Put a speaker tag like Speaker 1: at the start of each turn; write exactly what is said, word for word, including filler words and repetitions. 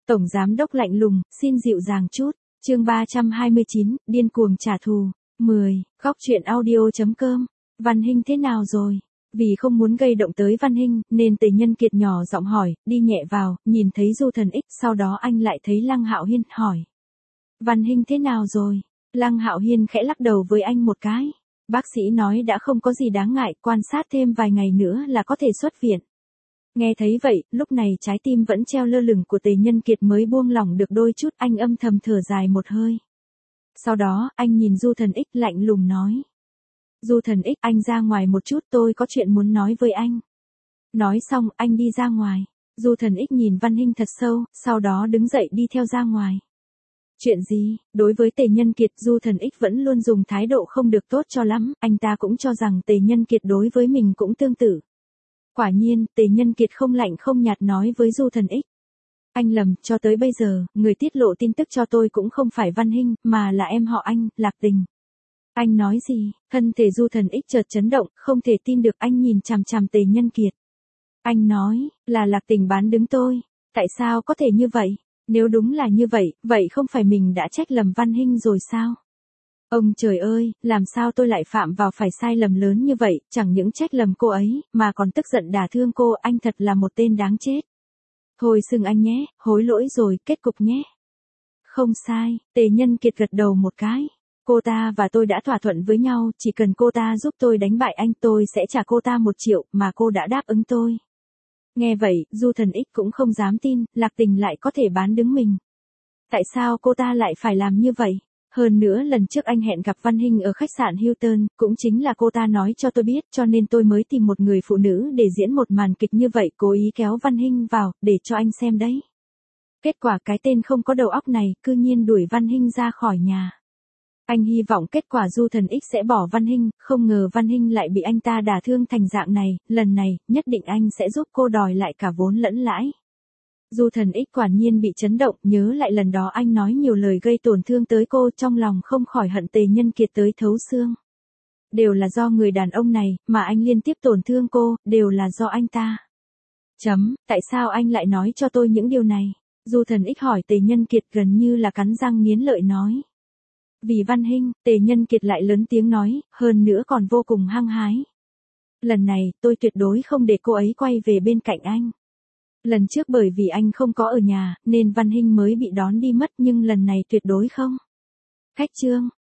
Speaker 1: Tổng giám đốc lạnh lùng, xin dịu dàng chút. Chương ba trăm hai mươi chín, điên cuồng trả thù. mười. Góc truyện audio chấm com. Văn Hinh thế nào rồi? Vì không muốn gây động tới Văn Hinh, nên Tề Nhân Kiệt nhỏ giọng hỏi, đi nhẹ vào, nhìn thấy Du Thần X, sau đó anh lại thấy Lăng Hạo Hiên, hỏi. Văn Hinh thế nào rồi? Lăng Hạo Hiên khẽ lắc đầu với anh một cái. Bác sĩ nói đã không có gì đáng ngại, quan sát thêm vài ngày nữa là có thể xuất viện. Nghe thấy vậy, lúc này trái tim vẫn treo lơ lửng của Tề Nhân Kiệt mới buông lỏng được đôi chút, anh âm thầm thở dài một hơi. Sau đó, anh nhìn Du Thần X lạnh lùng nói. Du Thần X, anh ra ngoài một chút, tôi có chuyện muốn nói với anh. Nói xong, anh đi ra ngoài. Du Thần X nhìn Văn Hinh thật sâu, sau đó đứng dậy đi theo ra ngoài. Chuyện gì? Đối với Tề Nhân Kiệt, Du Thần X vẫn luôn dùng thái độ không được tốt cho lắm, anh ta cũng cho rằng Tề Nhân Kiệt đối với mình cũng tương tự. Quả nhiên, Tề Nhân Kiệt không lạnh không nhạt nói với Du Thần X. Anh lầm, cho tới bây giờ, người tiết lộ tin tức cho tôi cũng không phải Văn Hinh, mà là em họ anh, Lạc Tình. Anh nói gì? Thân thể Du Thần X chợt chấn động, không thể tin được, anh nhìn chằm chằm Tề Nhân Kiệt. Anh nói, là Lạc Tình bán đứng tôi. Tại sao có thể như vậy? Nếu đúng là như vậy, vậy không phải mình đã trách lầm Văn Hinh rồi sao? Ông trời ơi, làm sao tôi lại phạm vào phải sai lầm lớn như vậy, chẳng những trách lầm cô ấy, mà còn tức giận đả thương cô, anh thật là một tên đáng chết. Thôi xưng anh nhé, hối lỗi rồi, kết cục nhé. Không sai, Tề Nhân Kiệt gật đầu một cái. Cô ta và tôi đã thỏa thuận với nhau, chỉ cần cô ta giúp tôi đánh bại anh, tôi sẽ trả cô ta một triệu, mà cô đã đáp ứng tôi. Nghe vậy, Du Thần X cũng không dám tin, Lạc Tình lại có thể bán đứng mình. Tại sao cô ta lại phải làm như vậy? Hơn nữa lần trước anh hẹn gặp Văn Hinh ở khách sạn Hilton, cũng chính là cô ta nói cho tôi biết, cho nên tôi mới tìm một người phụ nữ để diễn một màn kịch như vậy, cố ý kéo Văn Hinh vào, để cho anh xem đấy. Kết quả cái tên không có đầu óc này, cư nhiên đuổi Văn Hinh ra khỏi nhà. Anh hy vọng kết quả Du Thần X sẽ bỏ Văn Hinh, không ngờ Văn Hinh lại bị anh ta đả thương thành dạng này, lần này, nhất định anh sẽ giúp cô đòi lại cả vốn lẫn lãi. Du Thần X quả nhiên bị chấn động, nhớ lại lần đó anh nói nhiều lời gây tổn thương tới cô, trong lòng không khỏi hận Tề Nhân Kiệt tới thấu xương. Đều là do người đàn ông này, mà anh liên tiếp tổn thương cô, đều là do anh ta. Chấm, tại sao anh lại nói cho tôi những điều này? Du Thần X hỏi Tề Nhân Kiệt, gần như là cắn răng nghiến lợi nói. Vì Văn Hinh, Tề Nhân Kiệt lại lớn tiếng nói, hơn nữa còn vô cùng hăng hái. Lần này, tôi tuyệt đối không để cô ấy quay về bên cạnh anh. Lần trước bởi vì anh không có ở nhà, nên Văn Hinh mới bị đón đi mất, nhưng lần này tuyệt đối không. Cách chương,